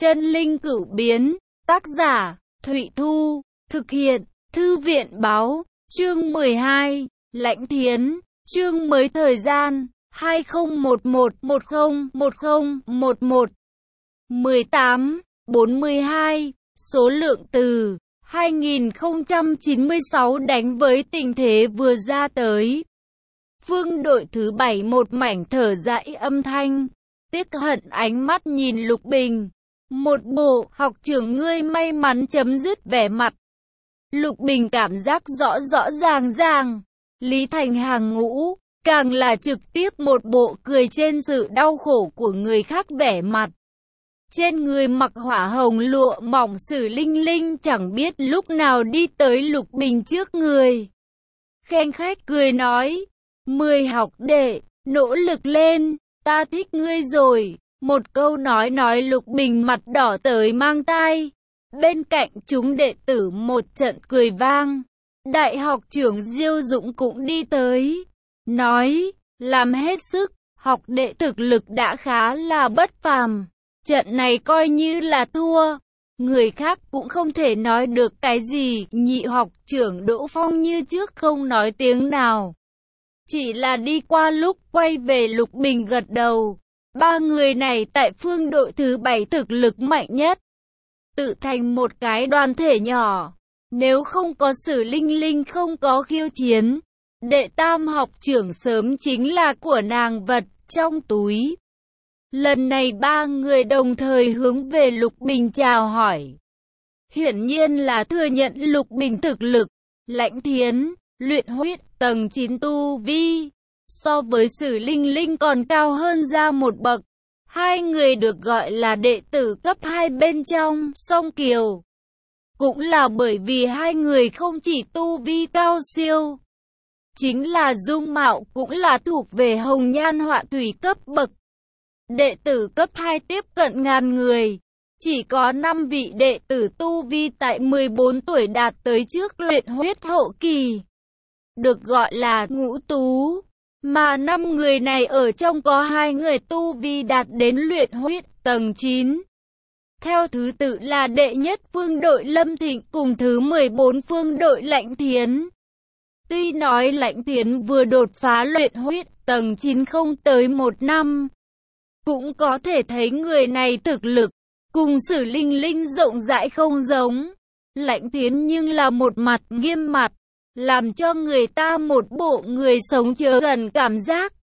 Chân linh cửu biến, tác giả, Thụy Thu, thực hiện, Thư viện báo, chương 12, Lãnh Thiến, chương mới thời gian, 2011-10-10-11, 18-42, số lượng từ, 2096 đánh với tình thế vừa ra tới. Phương đội thứ 7 một mảnh thở dãi âm thanh, tiếc hận ánh mắt nhìn Lục Bình. Một bộ, học trưởng ngươi may mắn chấm dứt vẻ mặt. Lục Bình cảm giác rõ ràng, Lý Thành hàng ngũ, càng là trực tiếp một bộ cười trên sự đau khổ của người khác vẻ mặt. Trên người mặc hỏa hồng lụa mỏng Sử Linh Linh chẳng biết lúc nào đi tới Lục Bình trước người. Khen khách cười nói, 10 học đệ, nỗ lực lên, ta thích ngươi rồi. Một câu nói Lục Bình mặt đỏ tới mang tai. Bên cạnh chúng đệ tử một trận cười vang. Đại học trưởng Diêu Dũng cũng đi tới. Nói, làm hết sức, học đệ thực lực đã khá là bất phàm. Trận này coi như là thua. Người khác cũng không thể nói được cái gì. Nhị học trưởng Đỗ Phong như trước không nói tiếng nào. Chỉ là đi qua lúc quay về Lục Bình gật đầu. Ba người này tại phương đội thứ 7 thực lực mạnh nhất. Tự thành một cái đoàn thể nhỏ. Nếu không có Sử Linh Linh không có khiêu chiến. Đệ tam học trưởng sớm chính là của nàng vật trong túi. Lần này ba người đồng thời hướng về Lục Bình chào hỏi. Hiển nhiên là thừa nhận Lục Bình thực lực. Lãnh Thiến, luyện huyết tầng 9 tu vi. So với Sử Linh Linh còn cao hơn ra một bậc. Hai người được gọi là đệ tử cấp 2 bên trong Song Kiều. Cũng là bởi vì hai người không chỉ tu vi cao siêu. Chính là dung mạo cũng là thuộc về hồng nhan họa thủy cấp bậc. Đệ tử cấp 2 tiếp cận ngàn người. Chỉ có 5 vị đệ tử tu vi tại 14 tuổi đạt tới trước luyện huyết hậu kỳ. Được gọi là ngũ tú. Mà 5 người này ở trong có 2 người tu vi đạt đến luyện huyết tầng 9. Theo thứ tự là đệ nhất phương đội Lâm Thịnh cùng thứ 14 phương đội Lãnh Thiến. Tuy nói Lãnh Thiến vừa đột phá luyện huyết tầng 9 không tới 1 năm. Cũng có thể thấy người này thực lực cùng Sử Linh Linh rộng rãi không giống. Lãnh Thiến nhưng là một mặt nghiêm mặt. Làm cho người ta một bộ người sống chớ gần cảm giác.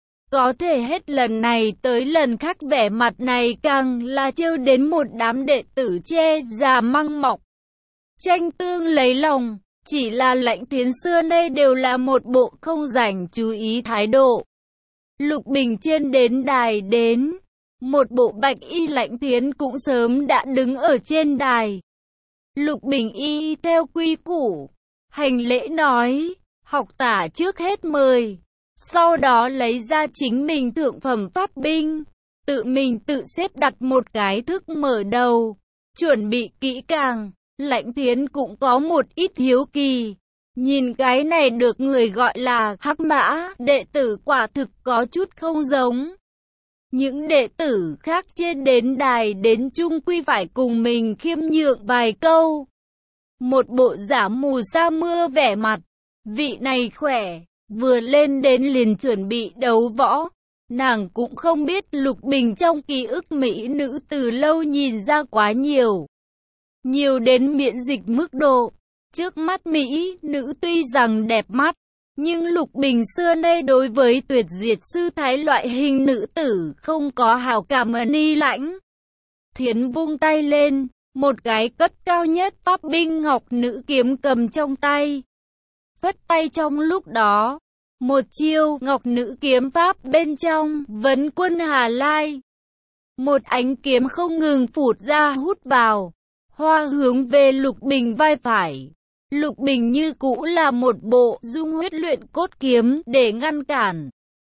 Có thể hết lần này tới lần khác vẻ mặt này càng là trêu đến một đám đệ tử che già măng mọc. Tranh tương lấy lòng, chỉ là Lãnh Thiến xưa nay đều là một bộ không dành chú ý thái độ. Lục Bình trên đến đài đến, một bộ bạch y Lãnh Thiến cũng sớm đã đứng ở trên đài. Lục Bình y theo quy củ. Hành lễ nói, học tả trước hết mời, sau đó lấy ra chính mình thượng phẩm pháp binh, tự mình tự xếp đặt một cái thức mở đầu, chuẩn bị kỹ càng. Lãnh Thiến cũng có một ít hiếu kỳ, nhìn cái này được người gọi là hắc mã, đệ tử quả thực có chút không giống. Những đệ tử khác trên đến đài đến chung quy phải cùng mình khiêm nhượng vài câu. Một bộ giả mù sa mưa vẻ mặt, vị này khỏe, vừa lên đến liền chuẩn bị đấu võ. Nàng cũng không biết Lục Bình trong ký ức mỹ nữ từ lâu nhìn ra quá nhiều. Nhiều đến miễn dịch mức độ. Trước mắt mỹ nữ tuy rằng đẹp mắt, nhưng Lục Bình xưa nay đối với tuyệt diệt sư thái loại hình nữ tử không có hảo cảm ni lãnh. Thiến vung tay lên. Một cái cất cao nhất pháp binh ngọc nữ kiếm cầm trong tay. Phất tay trong lúc đó. Một chiêu ngọc nữ kiếm pháp bên trong vấn quân Hà Lai. Một ánh kiếm không ngừng phụt ra hút vào. Hoa hướng về Lục Bình vai phải. Lục Bình như cũ là một bộ dung huyết luyện cốt kiếm để ngăn cản.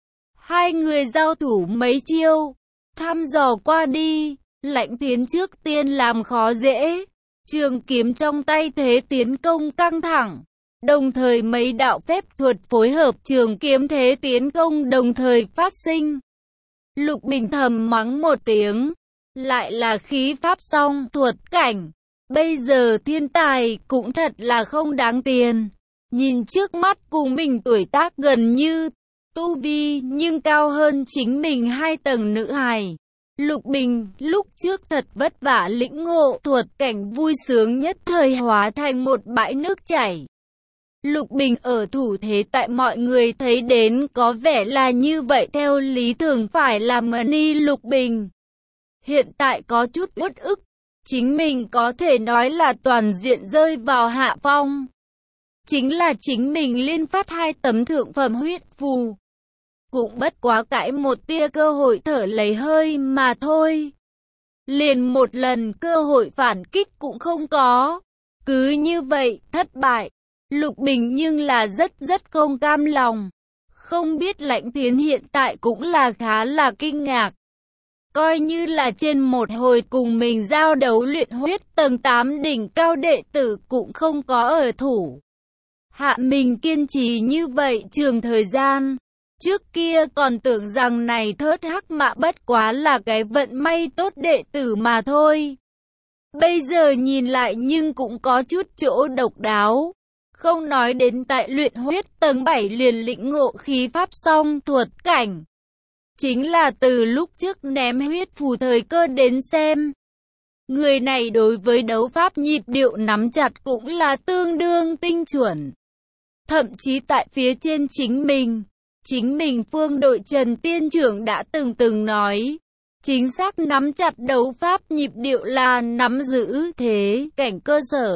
Hai người giao thủ mấy chiêu. Thăm dò qua đi. Lãnh Thiến trước tiên làm khó dễ, trường kiếm trong tay thế tiến công căng thẳng, đồng thời mấy đạo phép thuật phối hợp trường kiếm thế tiến công đồng thời phát sinh. Lục Bình thầm mắng một tiếng, lại là khí pháp song thuật cảnh. Bây giờ thiên tài cũng thật là không đáng tiền. Nhìn trước mắt cùng mình tuổi tác gần như tu vi nhưng cao hơn chính mình 2 tầng nữ hài. Lục Bình lúc trước thật vất vả lĩnh ngộ thuật cảnh, vui sướng nhất thời hóa thành một bãi nước chảy. Lục Bình ở thủ thế tại mọi người thấy đến có vẻ là như vậy, theo lý thường phải là Mani Lục Bình. Hiện tại có chút uất ức, chính mình có thể nói là toàn diện rơi vào hạ phong. Chính là chính mình liên phát 2 tấm thượng phẩm huyết phù. Cũng bất quá cãi một tia cơ hội thở lấy hơi mà thôi. Liền một lần cơ hội phản kích cũng không có. Cứ như vậy, thất bại. Lục Bình nhưng là rất không cam lòng. Không biết Lãnh Tiến hiện tại cũng là khá là kinh ngạc. Coi như là trên một hồi cùng mình giao đấu luyện huyết tầng 8 đỉnh cao đệ tử cũng không có ở thủ. Hạ mình kiên trì như vậy trường thời gian. Trước kia còn tưởng rằng này thớt hắc mạ bất quá là cái vận may tốt đệ tử mà thôi. Bây giờ nhìn lại nhưng cũng có chút chỗ độc đáo. Không nói đến tại luyện huyết tầng 7 liền lĩnh ngộ khí pháp song thuật cảnh. Chính là từ lúc trước ném huyết phù thời cơ đến xem. Người này đối với đấu pháp nhịp điệu nắm chặt cũng là tương đương tinh chuẩn. Thậm chí tại phía trên chính mình Phương đội Trần Tiên Trưởng đã từng nói. Chính xác nắm chặt đấu pháp nhịp điệu là nắm giữ thế cảnh cơ sở.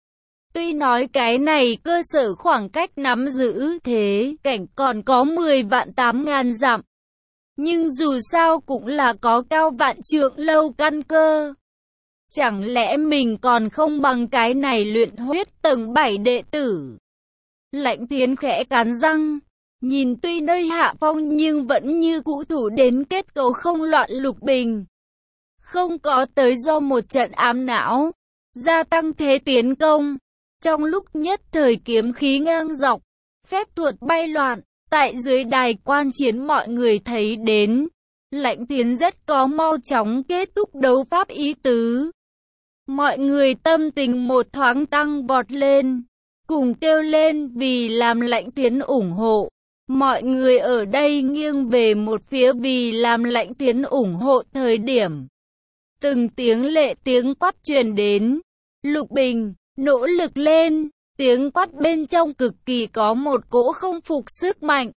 Tuy nói cái này cơ sở khoảng cách nắm giữ thế cảnh còn có 10 vạn 8 ngàn dặm. Nhưng dù sao cũng là có cao vạn trượng lâu căn cơ. Chẳng lẽ mình còn không bằng cái này luyện huyết tầng 7 đệ tử? Lãnh Tiến khẽ cắn răng. Nhìn tuy nơi hạ phong nhưng vẫn như cũ thủ đến kết cấu không loạn Lục Bình. Không có tới do một trận ám não. Gia tăng thế tiến công. Trong lúc nhất thời kiếm khí ngang dọc. Phép thuật bay loạn. Tại dưới đài quan chiến mọi người thấy đến. Lãnh Tiến rất có mau chóng kết thúc đấu pháp ý tứ. Mọi người tâm tình một thoáng tăng vọt lên. Cùng kêu lên vì làm Lãnh Tiến ủng hộ. Mọi người ở đây nghiêng về một phía vì làm Lãnh Tiến ủng hộ thời điểm. Từng tiếng lệ tiếng quát truyền đến. Lục Bình, nỗ lực lên. Tiếng quát bên trong cực kỳ có một cỗ không phục sức mạnh.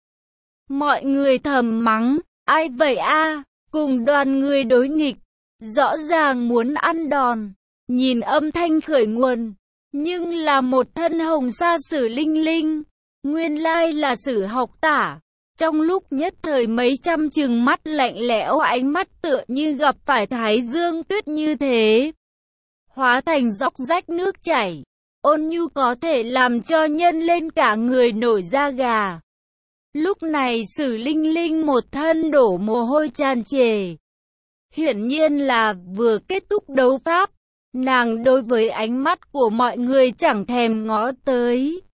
Mọi người thầm mắng, ai vậy a? Cùng đoàn người đối nghịch. Rõ ràng muốn ăn đòn. Nhìn âm thanh khởi nguồn. Nhưng là một thân hồng sa Sử Linh Linh. Nguyên lai là Sử Học Tả. Trong lúc nhất thời mấy trăm trừng mắt lạnh lẽo, ánh mắt tựa như gặp phải thái dương tuyết như thế. Hóa thành dốc rách nước chảy. Ôn nhu có thể làm cho nhân lên cả người nổi da gà. Lúc này Sử Linh Linh một thân đổ mồ hôi tràn trề. Hiển nhiên là vừa kết thúc đấu pháp. Nàng đối với ánh mắt của mọi người chẳng thèm ngó tới.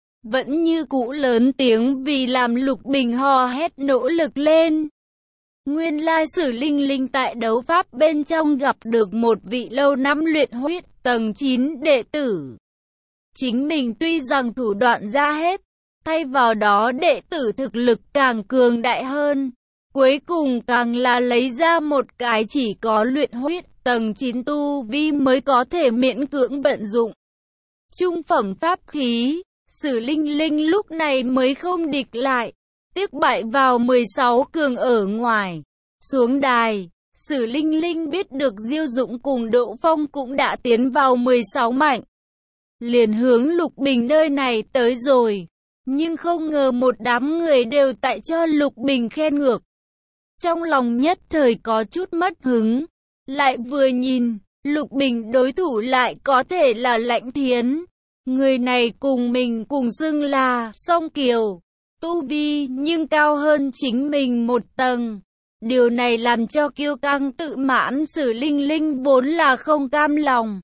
Vẫn như cũ lớn tiếng vì làm Lục Bình hò hét nỗ lực lên. Nguyên lai Sử Linh Linh tại đấu pháp bên trong gặp được một vị lâu năm luyện huyết tầng 9 đệ tử. Chính mình tuy rằng thủ đoạn ra hết, thay vào đó đệ tử thực lực càng cường đại hơn. Cuối cùng càng là lấy ra một cái chỉ có luyện huyết tầng 9 tu vi mới có thể miễn cưỡng vận dụng. Trung phẩm pháp khí, Sử Linh Linh lúc này mới không địch lại, tiếc bại vào 16 cường ở ngoài. Xuống đài, Sử Linh Linh biết được Diêu Dũng cùng Đỗ Phong cũng đã tiến vào 16 mạnh. Liền hướng Lục Bình nơi này tới rồi, nhưng không ngờ một đám người đều tại cho Lục Bình khen ngược. Trong lòng nhất thời có chút mất hứng, lại vừa nhìn, Lục Bình đối thủ lại có thể là Lãnh Thiến. Người này cùng mình cùng xưng là song kiều, tu vi nhưng cao hơn chính mình một tầng. Điều này làm cho kiêu căng tự mãn Sử Linh Linh vốn là không cam lòng.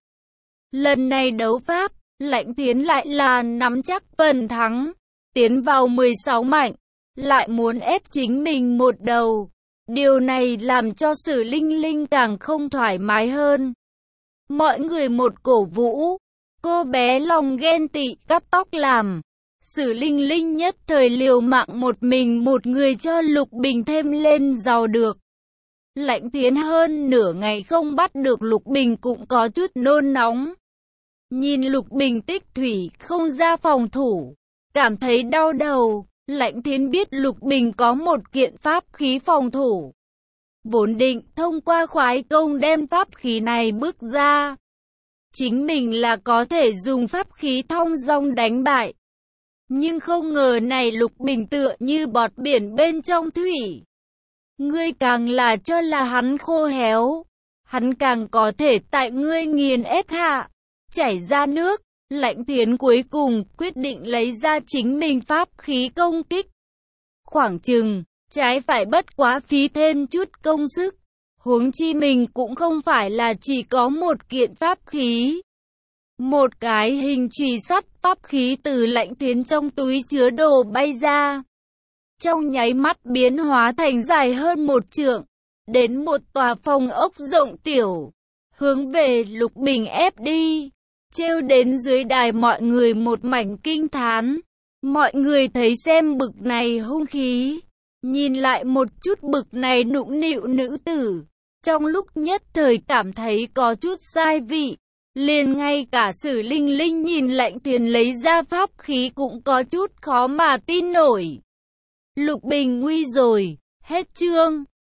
Lần này đấu pháp, Lãnh Thiến lại là nắm chắc phần thắng, tiến vào 16 mạnh, lại muốn ép chính mình một đầu. Điều này làm cho Sử Linh Linh càng không thoải mái hơn. Mọi người một cổ vũ, cô bé lòng ghen tị cắt tóc làm. Sử Linh Linh nhất thời liều mạng một mình một người cho Lục Bình thêm lên giàu được. Lãnh Tiến hơn nửa ngày không bắt được Lục Bình cũng có chút nôn nóng. Nhìn Lục Bình tích thủy không ra phòng thủ, cảm thấy đau đầu. Lãnh Tiến biết Lục Bình có một kiện pháp khí phòng thủ. Vốn định thông qua khoái công đem pháp khí này bước ra. Chính mình là có thể dùng pháp khí thong dong đánh bại. Nhưng không ngờ này Lục Bình tựa như bọt biển bên trong thủy. Ngươi càng là cho là hắn khô héo, hắn càng có thể tại ngươi nghiền ép hạ, chảy ra nước. Lãnh Tiến cuối cùng quyết định lấy ra chính mình pháp khí công kích. Khoảng chừng, trái phải bất quá phí thêm chút công sức. Huống chi mình cũng không phải là chỉ có một kiện pháp khí. Một cái hình chùy sắt pháp khí từ Lãnh Tiến trong túi chứa đồ bay ra. Trong nháy mắt biến hóa thành dài hơn 1 trượng, đến một tòa phòng ốc rộng tiểu, hướng về Lục Bình ép đi. Trêu đến dưới đài mọi người một mảnh kinh thán. Mọi người thấy xem bực này hung khí, nhìn lại một chút bực này nũng nịu nữ tử, trong lúc nhất thời cảm thấy có chút sai vị. Liền ngay cả Sử Linh Linh nhìn Lãnh Tiến lấy ra pháp khí cũng có chút khó mà tin nổi. Lục Bình nguy rồi, hết chương.